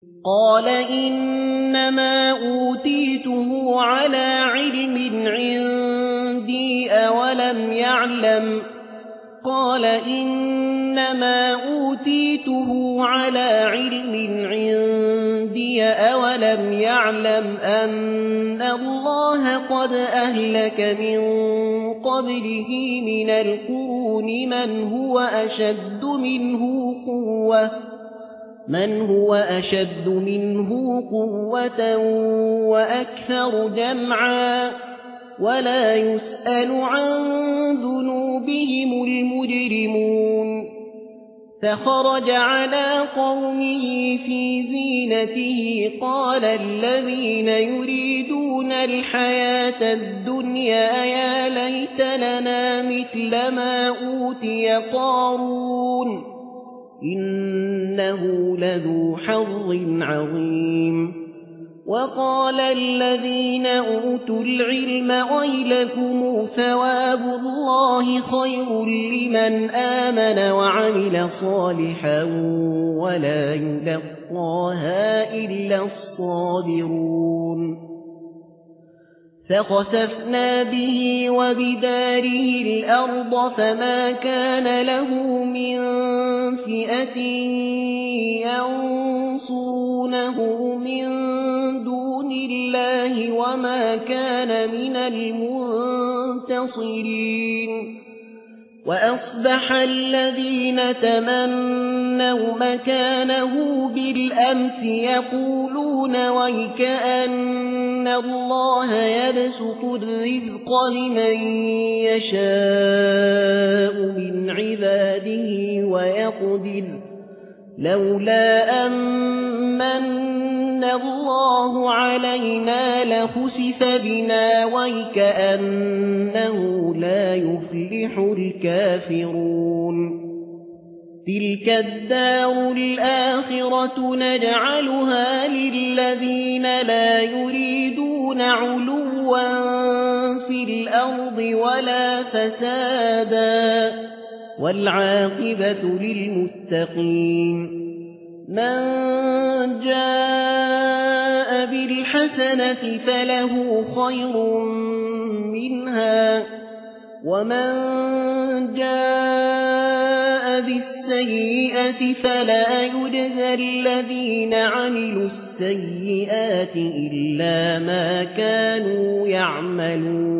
قال إنما أوتيته على علم عندي أولم يعلم أن الله قد أهلك من قبله من القرون من هو أشد منه قوة وأكثر جمعا ولا يسأل عن ذنوبهم المجرمون فخرج على قومه في زينته قال الذين يريدون الحياة الدنيا يا ليت لنا مثل ما أوتي قارون إنه لذو حظ عظيم وقال الذين أوتوا العلم ويلكم ثواب الله خير لمن آمن وعمل صالحا ولا يلقاها إلا الصابرون فخسفنا به وبداره الأرض فما كان له من فئة ينصرونه من دون الله وما كان من المنتصرين وأصبح الذين تمنوا مكانه بالأمس يقولون ويكأن الله يبسط الرزق لمن يشاء من عباده ويقدر لولا أمن الله علينا لخسف بنا ويكأنه لا يفلح الكافرون تلك الدار الآخرة نجعلها للذين لا يريدون علوا في الأرض ولا فسادا والعاقبة للمتقين من جاء بالحسنة فله خير منها ومن جاء بالسيئة فلا يجزى الذين عملوا السيئات إلا ما كانوا يعملون